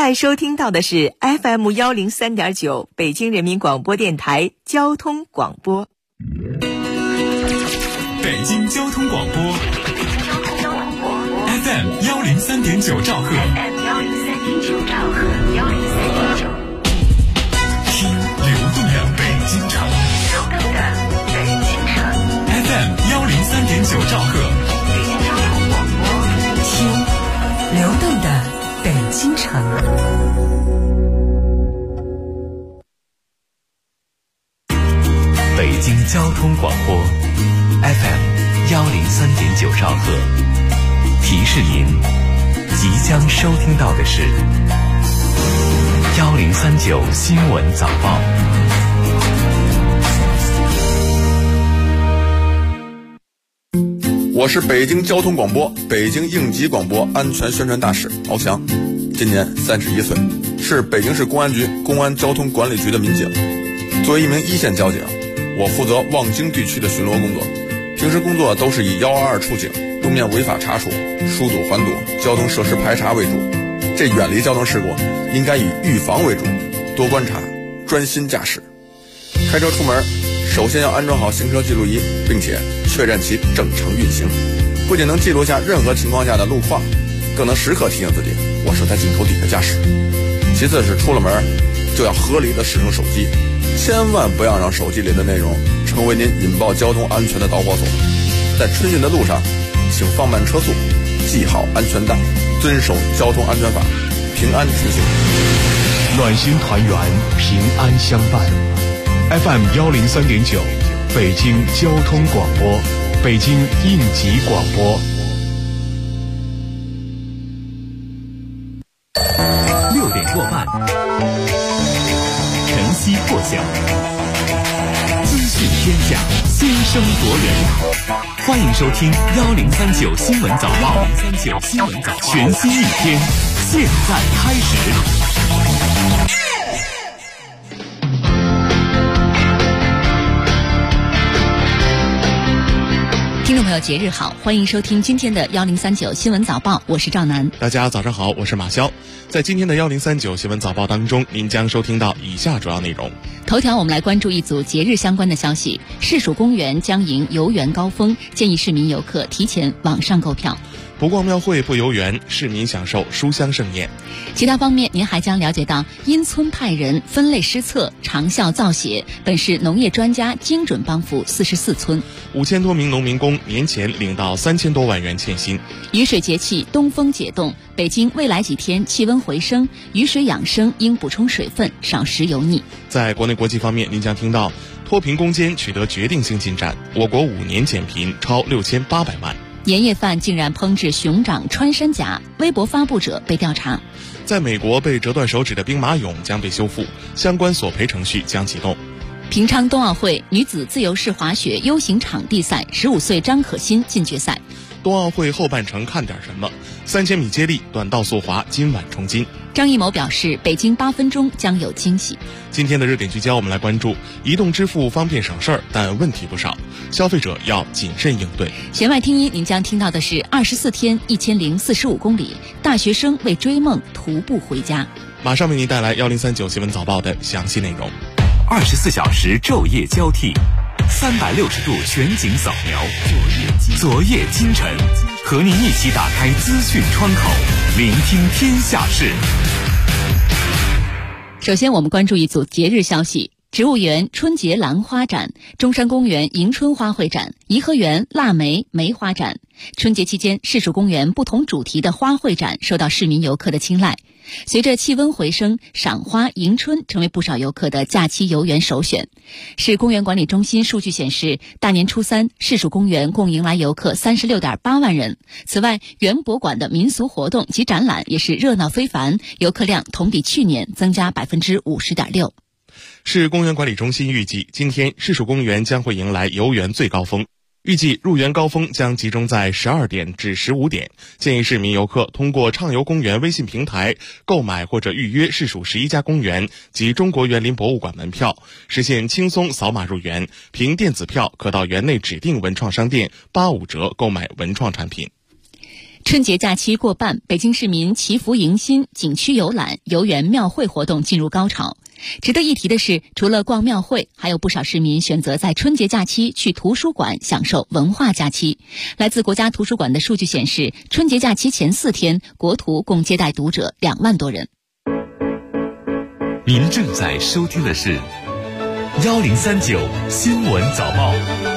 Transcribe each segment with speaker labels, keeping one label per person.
Speaker 1: 在收听到的是 FM103.9 北京人民广播电台交通广播。
Speaker 2: 北京交通广播 FM103.9 兆赫，听流动的北京城FM103.9 兆赫，
Speaker 1: 听流动的北京城。
Speaker 3: 北京交通广播 FM103.9 兆赫，提示您即将收听到的是1039新闻早报。
Speaker 4: 我是北京交通广播北京应急广播安全宣传大使敖翔，今年31岁，是北京市公安局公安交通管理局的民警。作为一名一线交警，我负责望京地区的巡逻工作，平时工作都是以122出警、路面违法查处、疏堵缓堵、交通设施排查为主。这远离交通事故应该以预防为主，多观察，专心驾驶。开车出门首先要安装好行车记录仪，并且确认其正常运行，不仅能记录下任何情况下的路况，更能时刻提醒自己我是在镜头底下驾驶。其次是出了门就要合理的使用手机，千万不要让手机里的内容成为您引爆交通安全的导火索。在春运的路上，请放慢车速，系好安全带，遵守交通安全法，平安出行。
Speaker 5: 暖心团圆，平安相伴。FM103.9 北京交通广播，北京应急广播。
Speaker 3: 6点过半，晨曦破晓，资讯天下，先声夺人。欢迎收听1039新闻早报，全新一天，现在开始。
Speaker 6: 听众朋友，节日好，欢迎收听今天的1039新闻早报，我是赵楠。
Speaker 7: 大家早上好，我是马潇。在今天的1039新闻早报当中，您将收听到以下主要内容。
Speaker 6: 头条，我们来关注一组节日相关的消息。市属公园将迎游园高峰，建议市民游客提前网上购票。
Speaker 7: 不逛庙会不游园，市民享受书香盛宴。
Speaker 6: 其他方面，您还将了解到因村派人分类施测，长效造血，本市农业专家精准帮扶44村。
Speaker 7: 5000多名农民工年前领到3000多万元欠薪。
Speaker 6: 雨水节气，东风解冻，北京未来几天气温回升，雨水养生应补充水分，少食油腻。
Speaker 7: 在国内国际方面，您将听到脱贫攻坚取得决定性进展，我国5年减贫超6800万。
Speaker 6: 年夜饭竟然烹制熊掌穿山甲，微博发布者被调查。
Speaker 7: 在美国被折断手指的兵马俑将被修复，相关索赔程序将启动。
Speaker 6: 平昌冬奥会女子自由式滑雪 U 型场地赛，15岁张可欣进决赛。
Speaker 7: 冬奥会后半程看点什么？3000米接力、短道速滑今晚冲金。
Speaker 6: 张艺谋表示，北京8分钟将有惊喜。
Speaker 7: 今天的热点聚焦，我们来关注移动支付方便省事儿，但问题不少，消费者要谨慎应对。
Speaker 6: 弦外听音，您将听到的是24天1045公里，大学生为追梦徒步回家。
Speaker 7: 马上为您带来1039新闻早报的详细内容。
Speaker 3: 24小时昼夜交替，360度全景扫描，昨夜今晨，和您一起打开资讯窗口，聆听天下事。
Speaker 6: 首先我们关注一组节日消息。植物园春节兰花展、中山公园迎春花卉展、颐和园腊梅梅花展。春节期间，市属公园不同主题的花卉展受到市民游客的青睐。随着气温回升，赏花迎春成为不少游客的假期游园首选。市公园管理中心数据显示，大年初3，市属公园共迎来游客36.8万人。此外，园博馆的民俗活动及展览也是热闹非凡，游客量同比去年增加50.6%。
Speaker 7: 市公园管理中心预计，今天市属公园将会迎来游园最高峰。预计入园高峰将集中在12点至15点，建议市民游客通过畅游公园微信平台购买或者预约市属11家公园及中国园林博物馆门票，实现轻松扫码入园，凭电子票可到园内指定文创商店85折购买文创产品。
Speaker 6: 春节假期过半，北京市民祈福迎新、景区游览、游园庙会活动进入高潮。值得一提的是，除了逛庙会，还有不少市民选择在春节假期去图书馆享受文化假期。来自国家图书馆的数据显示，春节假期前4天，国图共接待读者2万多人。
Speaker 3: 您正在收听的是1039新闻早报。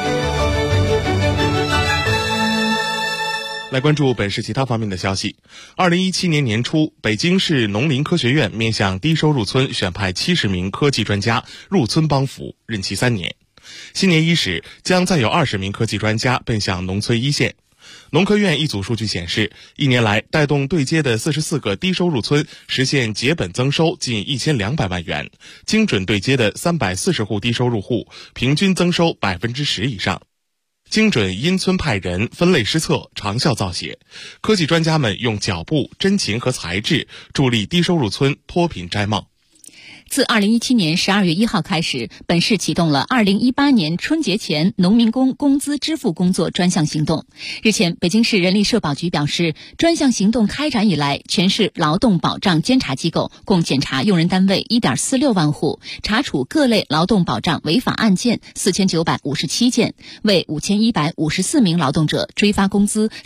Speaker 7: 来关注本市其他方面的消息。2017年年初，北京市农林科学院面向低收入村选派70名科技专家入村帮扶，任期3年。新年伊始，将再有20名科技专家奔向农村一线。农科院一组数据显示，1年来带动对接的44个低收入村实现结本增收近1200万元，精准对接的340户低收入户平均增收10%以上。精准因村派人，分类施策，长效造血。科技专家们用脚步、真情和才智助力低收入村脱贫摘帽。
Speaker 6: 自2017年12月1号开始，本市启动了2018年春节前农民工工资支付工作专项行动。日前，北京市人力社保局表示，专项行动开展以来，全市劳动保障监察机构共检查用人单位1.46万户，查处各类劳动保障违法案件4957件，为5154名劳动者追发工资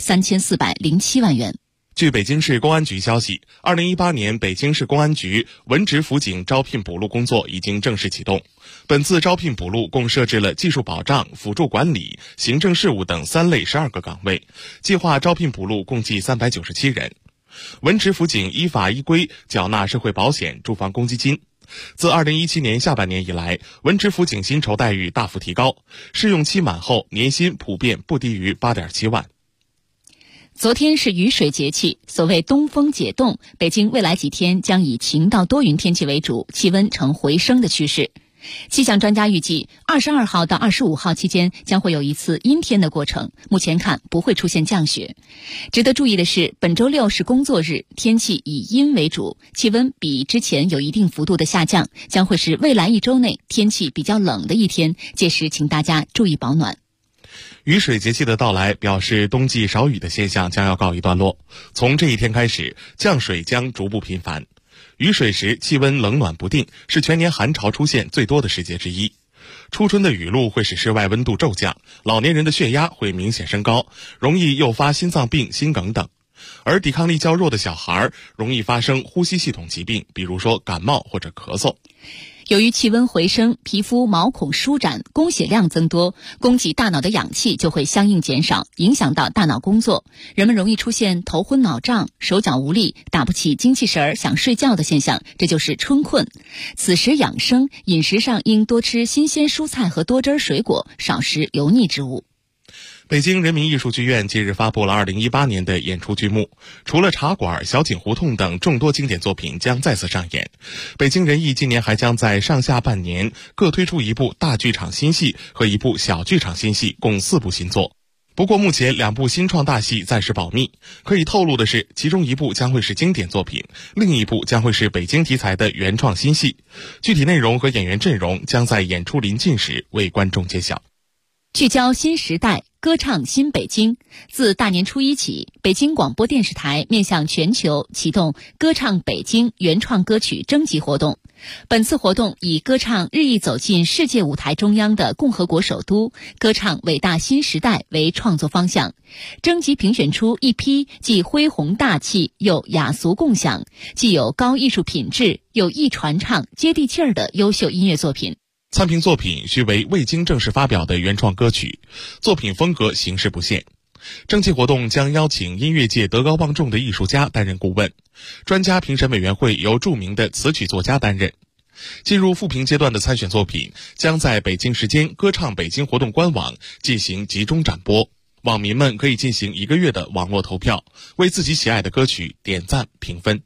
Speaker 6: 3407万元。
Speaker 7: 据北京市公安局消息，2018年北京市公安局文职辅警招聘补录工作已经正式启动。本次招聘补录共设置了技术保障、辅助管理、行政事务等3类12个岗位，计划招聘补录共计397人。文职辅警依法依规缴纳社会保险、住房公积金。自2017年下半年以来，文职辅警薪酬待遇大幅提高，试用期满后年薪普遍不低于8.7万。
Speaker 6: 昨天是雨水节气，所谓东风解冻，北京未来几天将以晴到多云天气为主，气温呈回升的趋势。气象专家预计，22号到25号期间将会有一次阴天的过程，目前看不会出现降雪。值得注意的是，本周6是工作日，天气以阴为主，气温比之前有一定幅度的下降，将会是未来1周内天气比较冷的一天，届时请大家注意保暖。
Speaker 7: 雨水节气的到来表示冬季少雨的现象将要告一段落，从这一天开始，降水将逐步频繁。雨水时气温冷暖不定，是全年寒潮出现最多的时节之一。初春的雨露会使室外温度骤降，老年人的血压会明显升高，容易诱发心脏病、心梗等。而抵抗力较弱的小孩容易发生呼吸系统疾病，比如说感冒或者咳嗽。
Speaker 6: 由于气温回升，皮肤毛孔舒展，供血量增多，供给大脑的氧气就会相应减少，影响到大脑工作。人们容易出现头昏脑胀、手脚无力、打不起精气神儿、想睡觉的现象，这就是春困。此时养生，饮食上应多吃新鲜蔬菜和多汁水果，少食油腻之物。
Speaker 7: 北京人民艺术剧院近日发布了2018年的演出剧目，除了茶馆、小井胡同等众多经典作品将再次上演，北京人艺今年还将在上下半年各推出一部大剧场新戏和一部小剧场新戏，共4部新作。不过目前2部新创大戏暂时保密，可以透露的是，其中一部将会是经典作品，另一部将会是北京题材的原创新戏。具体内容和演员阵容将在演出临近时为观众揭晓。
Speaker 6: 聚焦新时代，歌唱新北京。自大年初1起，北京广播电视台面向全球启动歌唱北京原创歌曲征集活动。本次活动以歌唱日益走进世界舞台中央的共和国首都，歌唱伟大新时代为创作方向，征集评选出一批既恢宏大气又雅俗共享，既有高艺术品质又易传唱、接地气儿的优秀音乐作品。
Speaker 7: 参评作品需为未经正式发表的原创歌曲，作品风格形式不限。征集活动将邀请音乐界德高望重的艺术家担任顾问，专家评审委员会由著名的词曲作家担任。进入复评阶段的参选作品将在北京时间歌唱北京活动官网进行集中展播，网民们可以进行1个月的网络投票，为自己喜爱的歌曲点赞评分。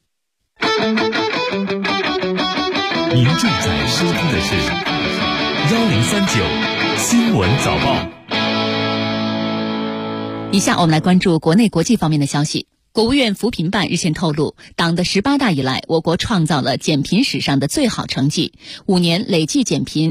Speaker 3: 您正在收听的是1039新闻早报。
Speaker 6: 以下我们来关注国内国际方面的消息。 国务院扶贫办日前透露，党的18大以来，我国创造了减贫史上的最好成绩，5年累计减贫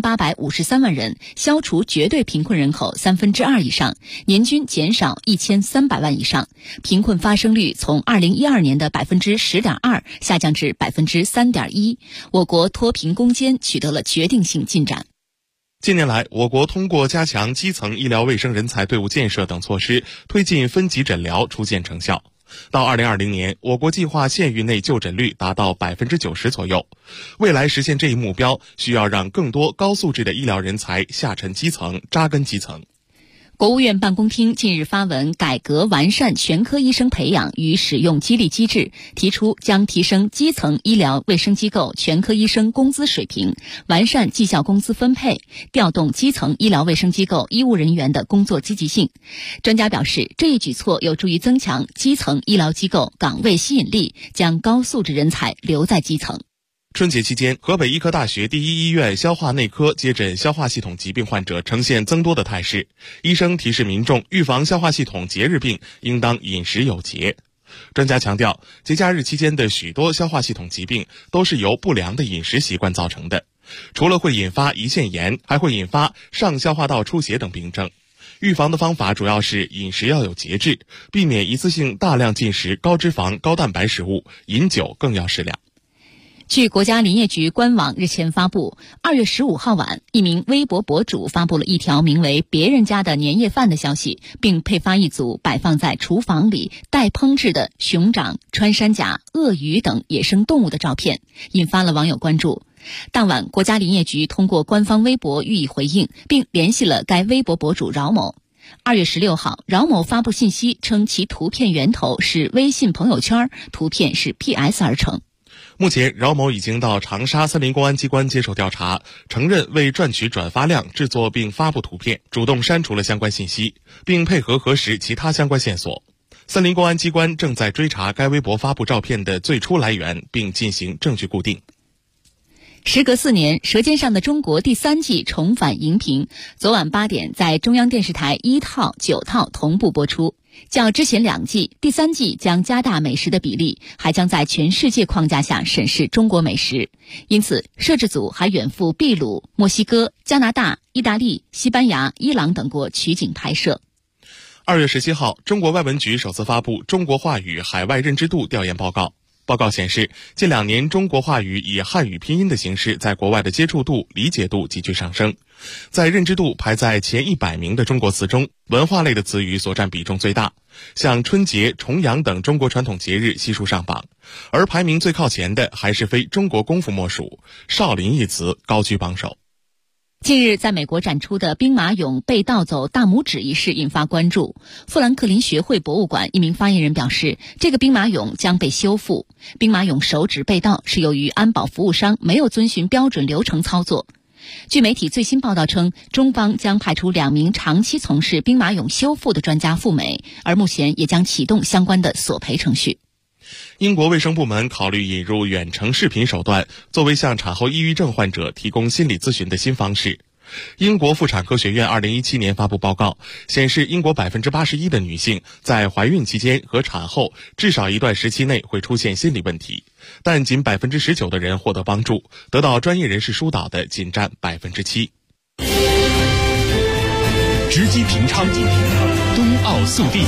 Speaker 6: 6853万人，消除绝对贫困人口2/3以上，年均减少1300万以上，贫困发生率从2012年的10.2%下降至3.1%，我国脱贫攻坚取得了决定性进展。
Speaker 7: 近年来，我国通过加强基层医疗卫生人才队伍建设等措施，推进分级诊疗初见成效。到2020年，我国计划县域内就诊率达到90%左右。未来实现这一目标，需要让更多高素质的医疗人才下沉基层、扎根基层。
Speaker 6: 国务院办公厅近日发文改革完善全科医生培养与使用激励机制，提出将提升基层医疗卫生机构全科医生工资水平，完善绩效工资分配，调动基层医疗卫生机构医务人员的工作积极性。专家表示，这一举措有助于增强基层医疗机构岗位吸引力，将高素质人才留在基层。
Speaker 7: 春节期间，河北医科大学第一医院消化内科接诊消化系统疾病患者呈现增多的态势。医生提示民众预防消化系统节日病，应当饮食有节。专家强调，节假日期间的许多消化系统疾病都是由不良的饮食习惯造成的，除了会引发胰腺炎，还会引发上消化道出血等病症。预防的方法主要是饮食要有节制，避免一次性大量进食高脂肪、高蛋白食物，饮酒更要适量。
Speaker 6: 据国家林业局官网日前发布，2月15号晚，一名微博博主发布了一条名为“别人家的年夜饭”的消息，并配发一组摆放在厨房里待烹制的熊掌、穿山甲、鳄鱼等野生动物的照片，引发了网友关注。当晚，国家林业局通过官方微博予以回应，并联系了该微博博主饶某。2月16号，饶某发布信息称其图片源头是微信朋友圈，图片是 PS 而成。
Speaker 7: 目前，饶某已经到长沙森林公安机关接受调查，承认为赚取转发量制作并发布图片，主动删除了相关信息，并配合核实其他相关线索。森林公安机关正在追查该微博发布照片的最初来源，并进行证据固定。
Speaker 6: 时隔4年，《舌尖上的中国》第3季重返荧屏，昨晚8点在中央电视台1套、9套同步播出。较之前2季，第3季将加大美食的比例，还将在全世界框架下审视中国美食。因此，摄制组还远赴秘鲁、墨西哥、加拿大、意大利、西班牙、伊朗等国取景拍摄。
Speaker 7: 2月17号，中国外文局首次发布中国话语海外认知度调研报告。报告显示，近2年中国话语以汉语拼音的形式在国外的接触度、理解度急剧上升。在认知度排在前100名的中国词中，文化类的词语所占比重最大，像春节、重阳等中国传统节日悉数上榜，而排名最靠前的还是非中国功夫莫属，少林一词高居榜首。
Speaker 6: 近日，在美国展出的兵马俑被盗走大拇指一事引发关注。富兰克林学会博物馆一名发言人表示，这个兵马俑将被修复。兵马俑手指被盗是由于安保服务商没有遵循标准流程操作。据媒体最新报道称，中方将派出2名长期从事兵马俑修复的专家赴美，而目前也将启动相关的索赔程序。
Speaker 7: 英国卫生部门考虑引入远程视频手段，作为向产后抑郁症患者提供心理咨询的新方式。英国妇产科学院2017年发布报告，显示英国81%的女性在怀孕期间和产后至少一段时期内会出现心理问题，但仅19%的人获得帮助，得到专业人士疏导的仅占7%。
Speaker 5: 直击平昌，冬奥速递。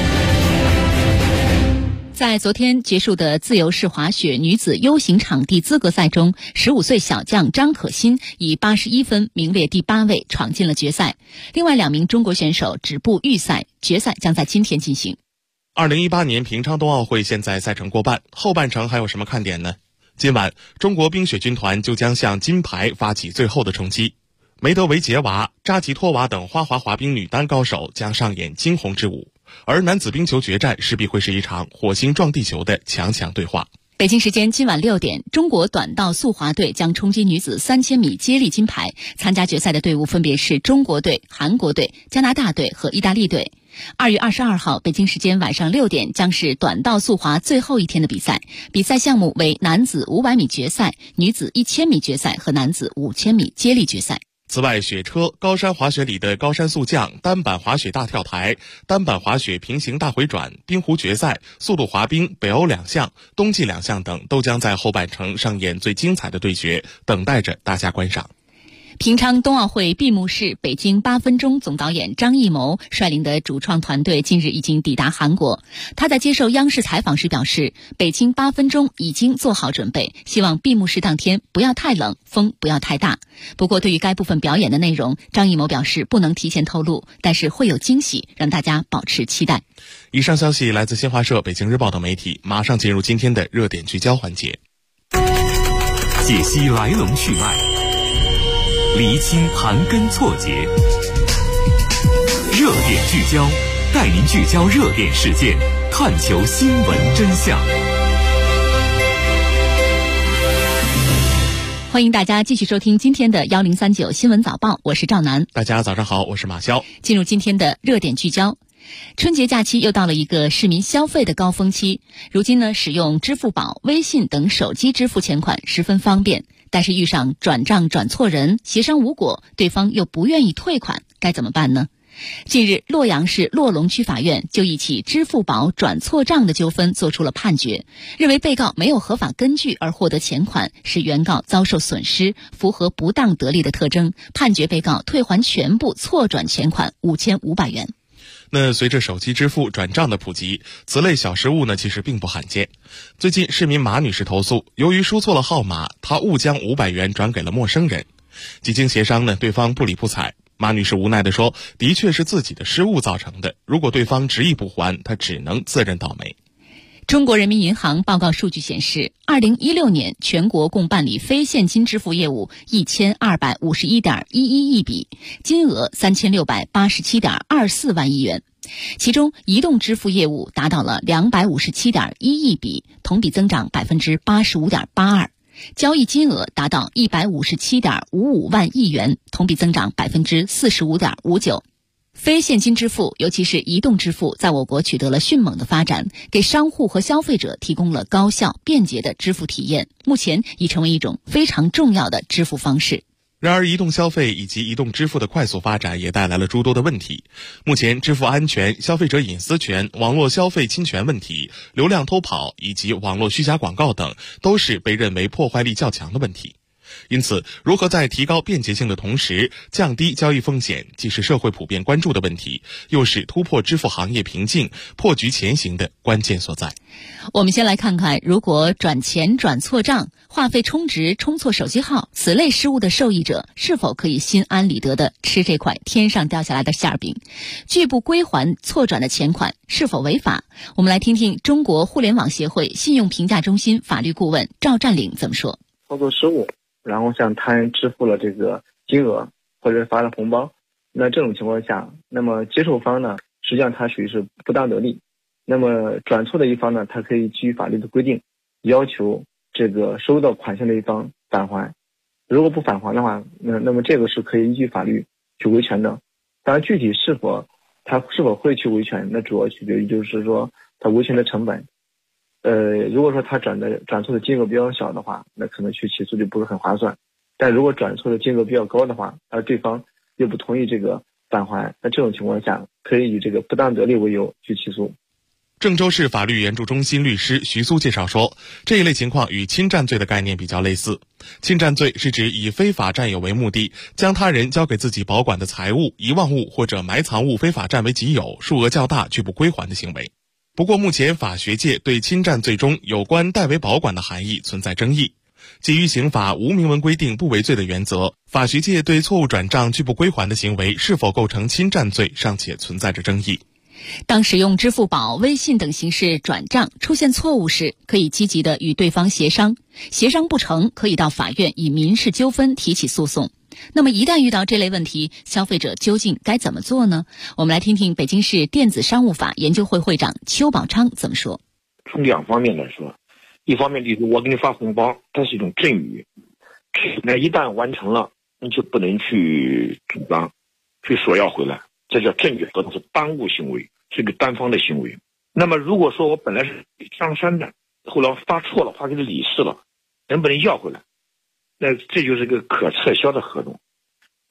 Speaker 6: 在昨天结束的自由式滑雪女子 U 型场地资格赛中，15岁小将张可欣以81分名列第8位，闯进了决赛。另外2名中国选手止步预赛，决赛将在今天进行。
Speaker 7: 2018年平昌冬奥会现在赛程过半，后半程还有什么看点呢？今晚，中国冰雪军团就将向金牌发起最后的冲击。梅德韦杰娃、扎吉托娃等花滑滑冰女单高手将上演惊鸿之舞，而男子冰球决战势必会是一场火星撞地球的强强对话。
Speaker 6: 北京时间今晚6点，中国短道速滑队将冲击女子3000米接力金牌，参加决赛的队伍分别是中国队、韩国队、加拿大队和意大利队。2月22号，北京时间晚上6点，将是短道速滑最后一天的比赛。比赛项目为男子500米决赛、女子1000米决赛和男子5000米接力决赛。
Speaker 7: 此外，雪车、高山滑雪里的高山速降、单板滑雪大跳台、单板滑雪平行大回转、冰壶决赛、速度滑冰、北欧2项、冬季2项等都将在后半程上演最精彩的对决，等待着大家观赏。
Speaker 6: 平昌冬奥会闭幕式，北京8分钟总导演张艺谋率领的主创团队近日已经抵达韩国。他在接受央视采访时表示，北京8分钟已经做好准备，希望闭幕式当天不要太冷，风不要太大。不过对于该部分表演的内容，张艺谋表示不能提前透露，但是会有惊喜，让大家保持期待。
Speaker 7: 以上消息来自新华社、北京日报等媒体。马上进入今天的热点聚焦环节，
Speaker 3: 解析来龙去脉，厘清盘根错节，热点聚焦，带您聚焦热点事件，探求新闻真相。
Speaker 6: 欢迎大家继续收听今天的1039新闻早报，我是赵楠。
Speaker 7: 大家早上好，我是马潇。
Speaker 6: 进入今天的热点聚焦。春节假期又到了一个市民消费的高峰期，如今呢，使用支付宝、微信等手机支付钱款十分方便，但是遇上转账转错人，协商无果，对方又不愿意退款，该怎么办呢？近日，洛阳市洛龙区法院就一起支付宝转错账的纠纷作出了判决，认为被告没有合法根据而获得钱款，使原告遭受损失，符合不当得利的特征，判决被告退还全部错转钱款5500元。
Speaker 7: 那随着手机支付转账的普及，此类小失误呢其实并不罕见。最近市民马女士投诉，由于输错了号码，她误将500元转给了陌生人。几经协商呢，对方不理不睬。马女士无奈地说，的确是自己的失误造成的，如果对方执意不还，她只能自认倒霉。
Speaker 6: 中国人民银行报告数据显示，2016年全国共办理非现金支付业务1251.11亿笔，金额3687.24万亿元。其中，移动支付业务达到了257.1亿笔，同比增长85.82%。交易金额达到157.55万亿元，同比增长45.59%。非现金支付，尤其是移动支付，在我国取得了迅猛的发展，给商户和消费者提供了高效、便捷的支付体验，目前已成为一种非常重要的支付方式。
Speaker 7: 然而，移动消费以及移动支付的快速发展也带来了诸多的问题。目前，支付安全、消费者隐私权、网络消费侵权问题、流量偷跑以及网络虚假广告等，都是被认为破坏力较强的问题。因此，如何在提高便捷性的同时降低交易风险，既是社会普遍关注的问题，又是突破支付行业瓶颈、破局前行的关键所在。
Speaker 6: 我们先来看看，如果转钱转错账、话费充值充错手机号，此类失误的受益者是否可以心安理得地吃这块天上掉下来的馅饼？拒不归还错转的钱款是否违法？我们来听听中国互联网协会信用评价中心法律顾问赵占领怎么说。
Speaker 8: 操作失误，然后向他人支付了这个金额或者发了红包，那这种情况下，那么接受方呢，实际上他属于是不当得利。那么转错的一方呢，他可以基于法律的规定，要求这个收到款项的一方返还。如果不返还的话，那么这个是可以依据法律去维权的。当然，具体他是否会去维权，那主要取决于就是说他维权的成本。如果说他转错的金额比较小的话，那可能去起诉就不是很划算。但如果转错的金额比较高的话，而对方又不同意这个返还，那这种情况下可以以这个不当得利为由去起诉。
Speaker 7: 郑州市法律援助中心律师徐苏介绍说，这一类情况与侵占罪的概念比较类似。侵占罪是指以非法占有为目的，将他人交给自己保管的财物、遗忘物或者埋藏物非法占为己有，数额较大却不归还的行为。不过目前法学界对侵占罪中有关代为保管的含义存在争议。基于刑法无明文规定不为罪的原则，法学界对错误转账拒不归还的行为是否构成侵占罪尚且存在着争议。
Speaker 6: 当使用支付宝、微信等形式转账出现错误时，可以积极的与对方协商，协商不成，可以到法院以民事纠纷提起诉讼。那么一旦遇到这类问题，消费者究竟该怎么做呢？我们来听听北京市电子商务法研究会会长邱宝昌怎么说。
Speaker 9: 从两方面来说，一方面例如我给你发红包，它是一种赠与，那一旦完成了，你就不能去主张去索要回来，这叫赠与合同，是耽误行为，是一个单方的行为。那么如果说我本来是张三的，后来发错了，发给李四了，能不能要回来？那这就是个可撤销的合同。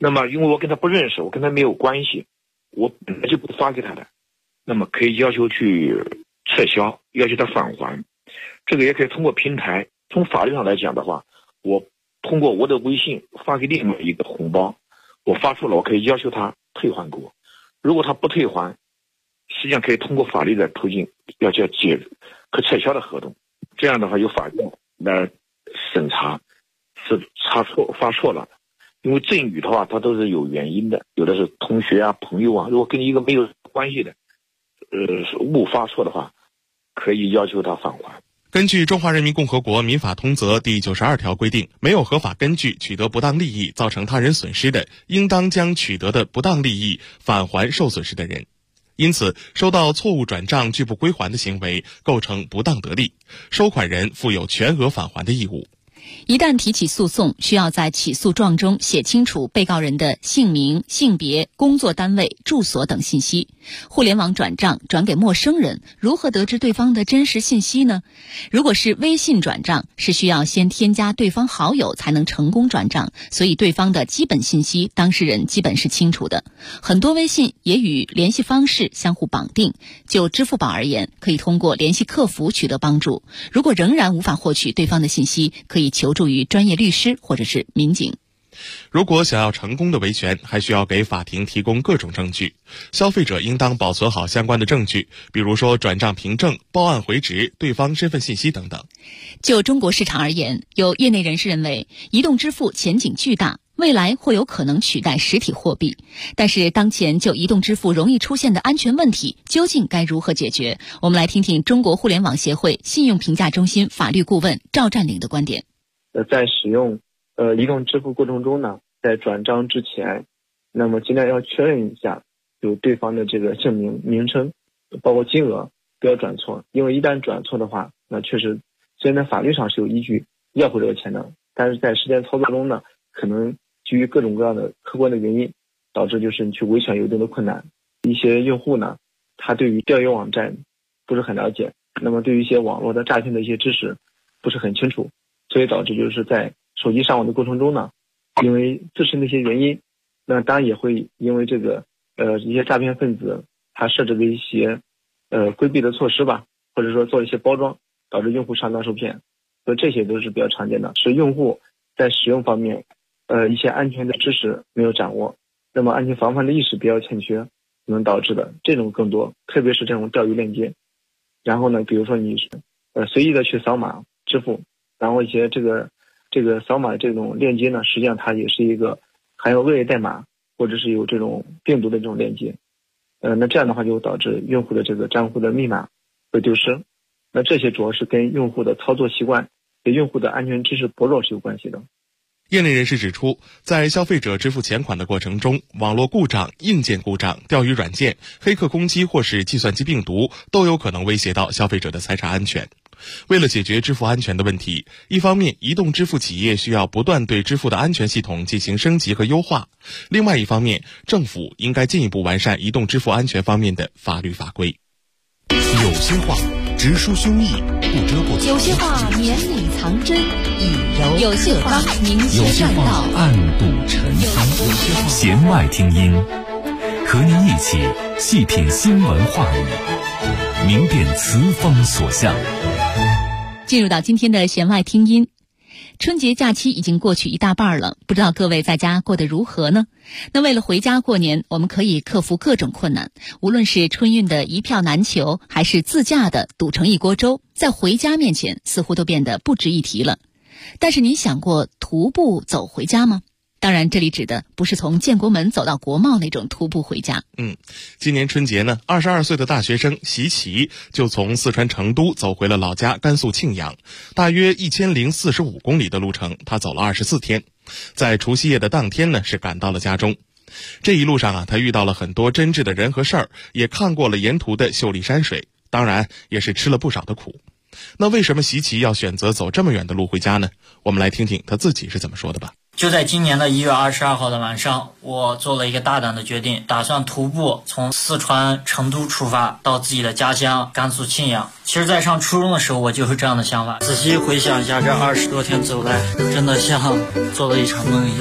Speaker 9: 那么因为我跟他不认识，我跟他没有关系，我本来就不发给他的，那么可以要求去撤销，要求他返还。这个也可以通过平台，从法律上来讲的话，我通过我的微信发给另外一个红包，我发出了，我可以要求他退还给我。如果他不退还，实际上可以通过法律的途径要叫可撤销的合同。这样的话由法院来审查，是发错了。因为赠与的话它都是有原因的，有的是同学啊朋友啊，如果跟一个没有关系的误发错的话，可以要求他返还。
Speaker 7: 根据《中华人民共和国民法通则》第92条规定，没有合法根据取得不当利益造成他人损失的，应当将取得的不当利益返还受损失的人。因此，收到错误转账拒不归还的行为构成不当得利，收款人负有全额返还的义务。
Speaker 6: 一旦提起诉讼，需要在起诉状中写清楚被告人的姓名、性别、工作单位、住所等信息。互联网转账转给陌生人，如何得知对方的真实信息呢？如果是微信转账，是需要先添加对方好友才能成功转账，所以对方的基本信息当事人基本是清楚的。很多微信也与联系方式相互绑定。就支付宝而言，可以通过联系客服取得帮助。如果仍然无法获取对方的信息，可以求助于专业律师或者是民警。
Speaker 7: 如果想要成功的维权，还需要给法庭提供各种证据。消费者应当保存好相关的证据，比如说转账凭证、报案回执、对方身份信息等等。
Speaker 6: 就中国市场而言，有业内人士认为，移动支付前景巨大，未来会有可能取代实体货币。但是当前就移动支付容易出现的安全问题，究竟该如何解决？我们来听听中国互联网协会信用评价中心法律顾问赵占领的观点。
Speaker 8: 在使用移动支付过程中呢，在转账之前，那么尽量要确认一下有对方的这个姓名、名称，包括金额，不要转错。因为一旦转错的话，那确实虽然在法律上是有依据要回这个钱的，但是在实践操作中呢，可能基于各种各样的客观的原因，导致就是你去维权有一定的困难。一些用户呢，他对于钓鱼网站不是很了解，那么对于一些网络的诈骗的一些知识不是很清楚，所以导致就是在手机上网的过程中呢，因为自身的一些原因，那当然也会因为这个一些诈骗分子他设置的一些规避的措施吧，或者说做一些包装，导致用户上当受骗。所以这些都是比较常见的，是用户在使用方面一些安全的知识没有掌握，那么安全防范的意识比较欠缺，可能导致的这种更多，特别是这种钓鱼链接。然后呢，比如说你随意的去扫码支付，然后一些这个扫码这种链接呢，实际上它也是一个含有恶意代码或者是有这种病毒的这种链接。那这样的话就导致用户的这个账户的密码会丢失。那这些主要是跟用户的操作习惯、跟用户的安全知识薄弱是有关系的。
Speaker 7: 业内人士指出，在消费者支付钱款的过程中，网络故障、硬件故障、钓鱼软件、黑客攻击或是计算机病毒都有可能威胁到消费者的财产安全。为了解决支付安全的问题，一方面，移动支付企业需要不断对支付的安全系统进行升级和优化；另外一方面，政府应该进一步完善移动支付安全方面的法律法规。
Speaker 5: 有些话直抒胸臆，不遮不藏；
Speaker 6: 有些话绵里藏针，以柔有些话明
Speaker 5: 有些
Speaker 6: 显
Speaker 5: 话暗度陈仓。
Speaker 3: 弦外听音，和您一起细品新闻话语，明辨词风所向。
Speaker 6: 进入到今天的弦外听音。春节假期已经过去一大半了，不知道各位在家过得如何呢？那为了回家过年，我们可以克服各种困难，无论是春运的一票难求，还是自驾的堵成一锅粥，在回家面前似乎都变得不值一提了。但是你想过徒步走回家吗？当然，这里指的不是从建国门走到国贸那种徒步回家。
Speaker 7: 今年春节呢，22岁的大学生习奇就从四川成都走回了老家甘肃庆阳，大约1045公里的路程，他走了24天。在除夕夜的当天呢，是赶到了家中。这一路上啊，他遇到了很多真挚的人和事儿，也看过了沿途的秀丽山水，当然也是吃了不少的苦。那为什么习奇要选择走这么远的路回家呢？我们来听听他自己是怎么说的吧。
Speaker 10: 就在今年的1月22号的晚上，我做了一个大胆的决定，打算徒步从四川成都出发到自己的家乡甘肃庆阳。其实在上初中的时候我就是这样的想法，仔细回想一下这20多天走来，真的像做了一场梦一样。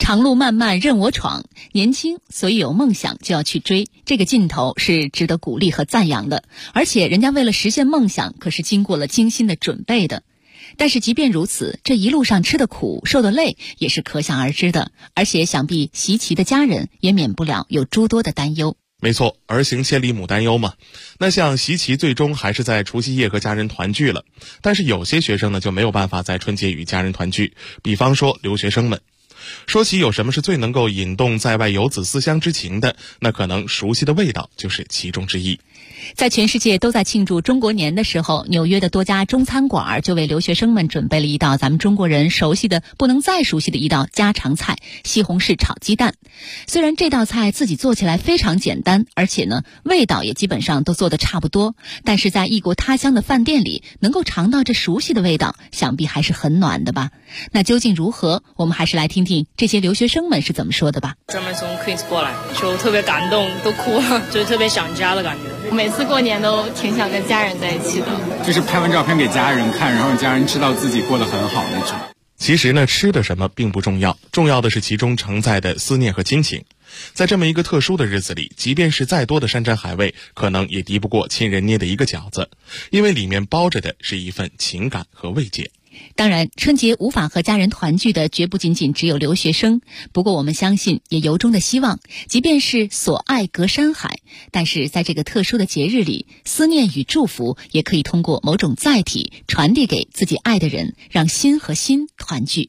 Speaker 6: 长路漫漫任我闯，年轻所以有梦想就要去追，这个劲头是值得鼓励和赞扬的。而且人家为了实现梦想可是经过了精心的准备的。但是即便如此，这一路上吃的苦受的累也是可想而知的，而且想必习琪的家人也免不了有诸多的担忧。
Speaker 7: 没错，儿行千里母担忧嘛。那像习琪最终还是在除夕夜和家人团聚了，但是有些学生呢就没有办法在春节与家人团聚，比方说留学生们。说起有什么是最能够引动在外游子思乡之情的，那可能熟悉的味道就是其中之一。
Speaker 6: 在全世界都在庆祝中国年的时候，纽约的多家中餐馆就为留学生们准备了一道咱们中国人熟悉的不能再熟悉的一道家常菜——西红柿炒鸡蛋。虽然这道菜自己做起来非常简单，而且呢味道也基本上都做得差不多，但是在异国他乡的饭店里能够尝到这熟悉的味道，想必还是很暖的吧。那究竟如何，我们还是来听听这些留学生们是怎么说的吧。
Speaker 11: 专门从 Queens 过来，就特别感动，都哭了，就特别想家的感觉。每次过年都挺想跟家人在一起的，
Speaker 12: 就是拍完照片给家人看，然后让家人知道自己过得很好那种。
Speaker 7: 其实呢，吃的什么并不重要，重要的是其中承载的思念和亲情。在这么一个特殊的日子里，即便是再多的山珍海味，可能也敌不过亲人捏的一个饺子，因为里面包着的是一份情感和慰藉。
Speaker 6: 当然，春节无法和家人团聚的绝不仅仅只有留学生，不过我们相信，也由衷的希望，即便是所爱隔山海，但是在这个特殊的节日里，思念与祝福也可以通过某种载体传递给自己爱的人，让心和心团聚。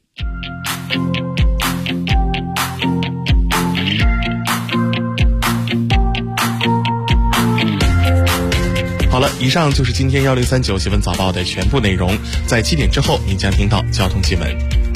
Speaker 7: 好了，以上就是今天1039新闻早报的全部内容。在7点之后，您将听到交通新闻。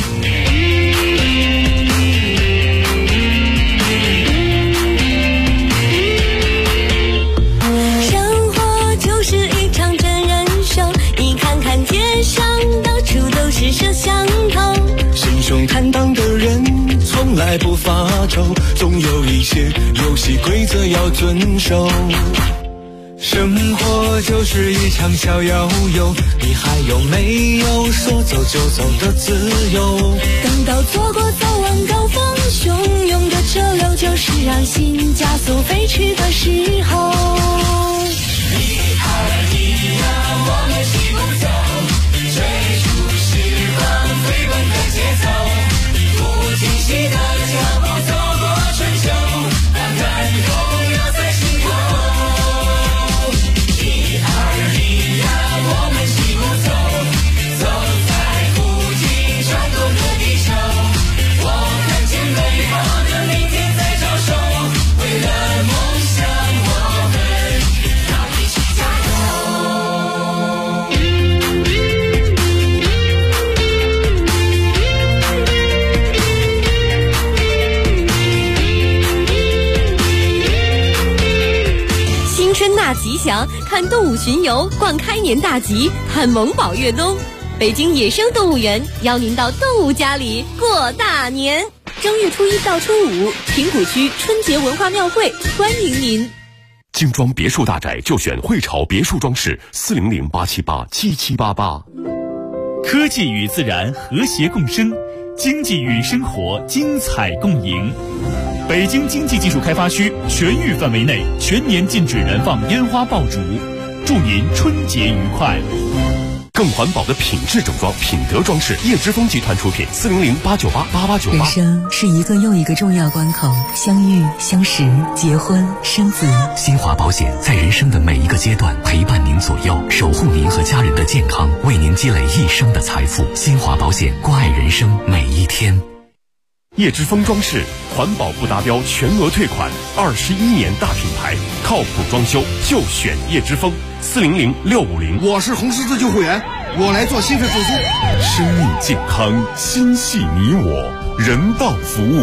Speaker 13: 生活就是一场真人秀，你看看街上到处都是摄像头，
Speaker 14: 心胸坦荡的人从来不发愁，总有一些游戏规则要遵守。生活就是一场小摇悠，你还有没有说走就走的自由？
Speaker 13: 等到错过早晚高峰，汹涌的车流就是让心加速飞去的时候。
Speaker 14: 一二一呀，我们齐步走，追逐时光飞奔的节奏，不停息的脚步走过春秋，把感动留在心头。我们齐步走，走在不停转动的地球，我看见美好的明天在招手，为了梦想我们要一起加
Speaker 13: 油。新春大吉祥，看动物巡游，逛开年大吉，看萌宝越冬。北京野生动物园邀您到动物家里过大年。正月初1到初5，平谷区春节文化庙会欢迎您。
Speaker 15: 精装别墅大宅就选汇潮别墅装饰，400-878-7788。
Speaker 16: 科技与自然和谐共生，经济与生活精彩共赢。北京经济技术开发区全域范围内全年禁止燃放烟花爆竹，祝您春节愉快。
Speaker 15: 更环保的品质整装，品德装饰，叶之峰集团出品，400-898-8898。
Speaker 17: 人生是一个又一个重要关口，相遇、相识、结婚、生子。
Speaker 18: 新华保险在人生的每一个阶段陪伴您左右，守护您和家人的健康，为您积累一生的财富。新华保险，关爱人生每一天。
Speaker 15: 叶之峰装饰，环保不达标全额退款，21年大品牌，靠谱装修就选叶之峰，400-650。
Speaker 19: 我是红十字救护员，我来做心肺复苏。
Speaker 15: 生命健康，心系你我，人道服务。